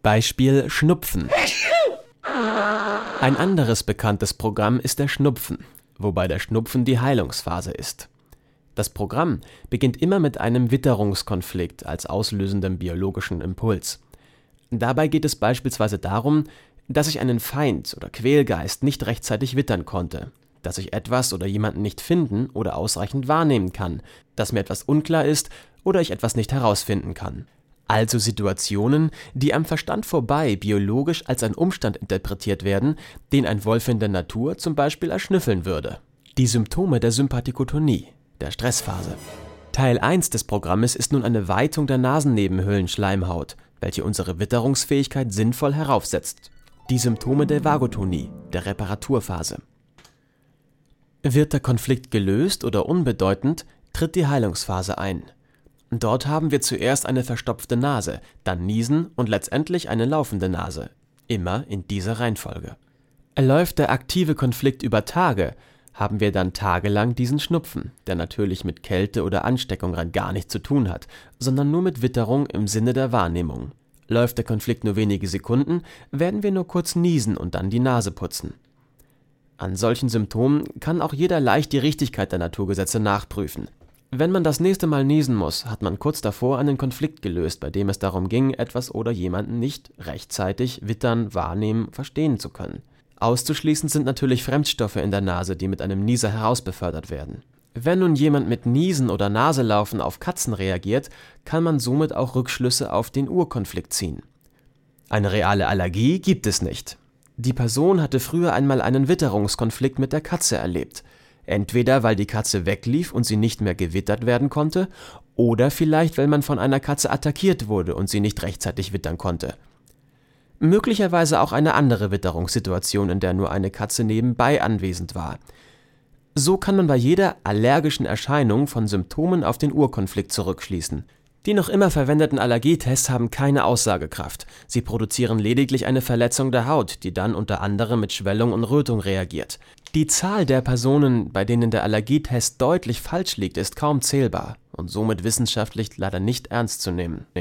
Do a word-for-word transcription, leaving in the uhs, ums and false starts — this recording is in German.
Beispiel Schnupfen. Ein anderes bekanntes Programm ist der Schnupfen, wobei der Schnupfen die Heilungsphase ist. Das Programm beginnt immer mit einem Witterungskonflikt als auslösendem biologischen Impuls. Dabei geht es beispielsweise darum, dass ich einen Feind oder Quälgeist nicht rechtzeitig wittern konnte, dass ich etwas oder jemanden nicht finden oder ausreichend wahrnehmen kann, dass mir etwas unklar ist oder ich etwas nicht herausfinden kann. Also Situationen, die am Verstand vorbei biologisch als ein Umstand interpretiert werden, den ein Wolf in der Natur zum Beispiel erschnüffeln würde. Die Symptome der Sympathikotonie, der Stressphase. Teil eins des Programmes ist nun eine Weitung der Nasennebenhöhlenschleimhaut, welche unsere Witterungsfähigkeit sinnvoll heraufsetzt. Die Symptome der Vagotonie, der Reparaturphase. Wird der Konflikt gelöst oder unbedeutend, tritt die Heilungsphase ein. Dort haben wir zuerst eine verstopfte Nase, dann Niesen und letztendlich eine laufende Nase. Immer in dieser Reihenfolge. Läuft der aktive Konflikt über Tage, haben wir dann tagelang diesen Schnupfen, der natürlich mit Kälte oder Ansteckung rein gar nichts zu tun hat, sondern nur mit Witterung im Sinne der Wahrnehmung. Läuft der Konflikt nur wenige Sekunden, werden wir nur kurz niesen und dann die Nase putzen. An solchen Symptomen kann auch jeder leicht die Richtigkeit der Naturgesetze nachprüfen. Wenn man das nächste Mal niesen muss, hat man kurz davor einen Konflikt gelöst, bei dem es darum ging, etwas oder jemanden nicht rechtzeitig wittern, wahrnehmen, verstehen zu können. Auszuschließen sind natürlich Fremdstoffe in der Nase, die mit einem Nieser herausbefördert werden. Wenn nun jemand mit Niesen oder Naselaufen auf Katzen reagiert, kann man somit auch Rückschlüsse auf den Urkonflikt ziehen. Eine reale Allergie gibt es nicht. Die Person hatte früher einmal einen Witterungskonflikt mit der Katze erlebt. Entweder weil die Katze weglief und sie nicht mehr gewittert werden konnte, oder vielleicht weil man von einer Katze attackiert wurde und sie nicht rechtzeitig wittern konnte. Möglicherweise auch eine andere Witterungssituation, in der nur eine Katze nebenbei anwesend war. So kann man bei jeder allergischen Erscheinung von Symptomen auf den Urkonflikt zurückschließen. Die noch immer verwendeten Allergietests haben keine Aussagekraft. Sie produzieren lediglich eine Verletzung der Haut, die dann unter anderem mit Schwellung und Rötung reagiert. Die Zahl der Personen, bei denen der Allergietest deutlich falsch liegt, ist kaum zählbar und somit wissenschaftlich leider nicht ernst zu nehmen.